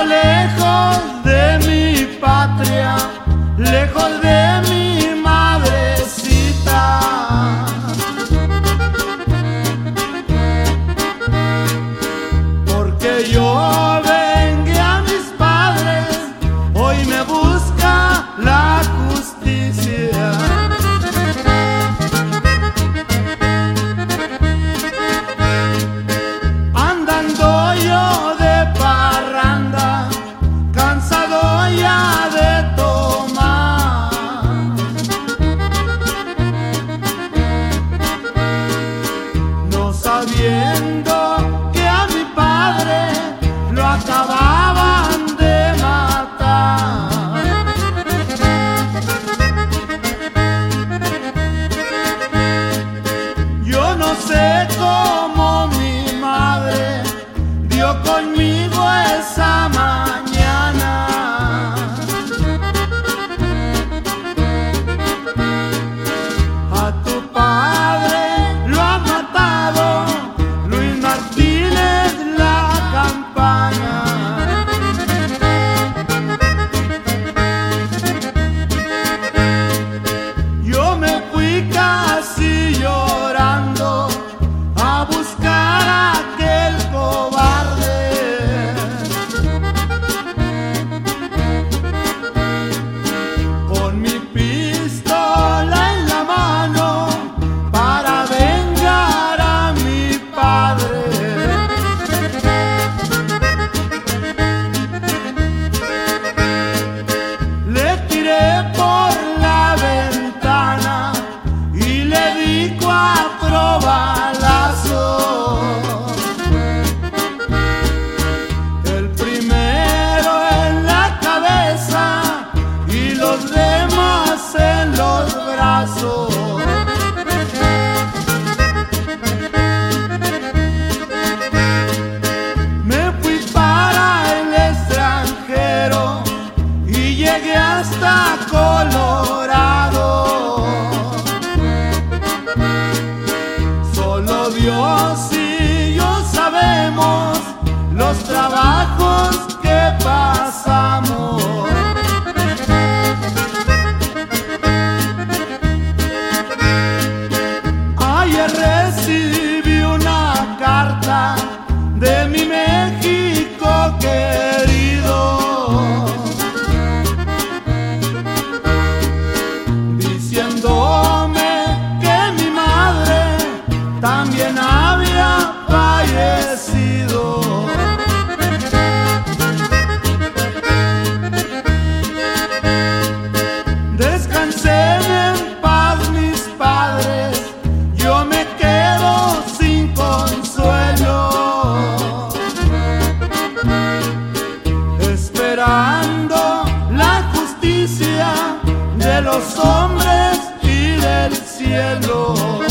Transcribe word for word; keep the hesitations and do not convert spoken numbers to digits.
lejos de mi patria, lejos de mi madrecita. Porque yo vengué a mis padres, hoy me busca la justicia. Andando yo de parranda, cansado ya de tomar, no sabiendo que a mi padre lo acababan de matar. Yo no sé cómo mi madre dio conmigo esa mañana. A tu padre lo ha matado Luis Martínez la Campana. Yo me fui casi llorando a buscar a aquel cobarde. Con mi pistola en la mano para vengar a mi padre. Le tiré por la ventana y le di cuatro balazos. El primero en la cabeza y los demás en los brazos. Me fui para el extranjero y llegué hasta Colorado. Solo Dios y yo sabemos los trabajos que pasamos. Ayer recibí una carta de mi México querido, diciéndome que mi madre también había fallecido. Descansen en paz mis padres, yo me quedo sin consuelo, esperando la justicia de los hombres y del cielo.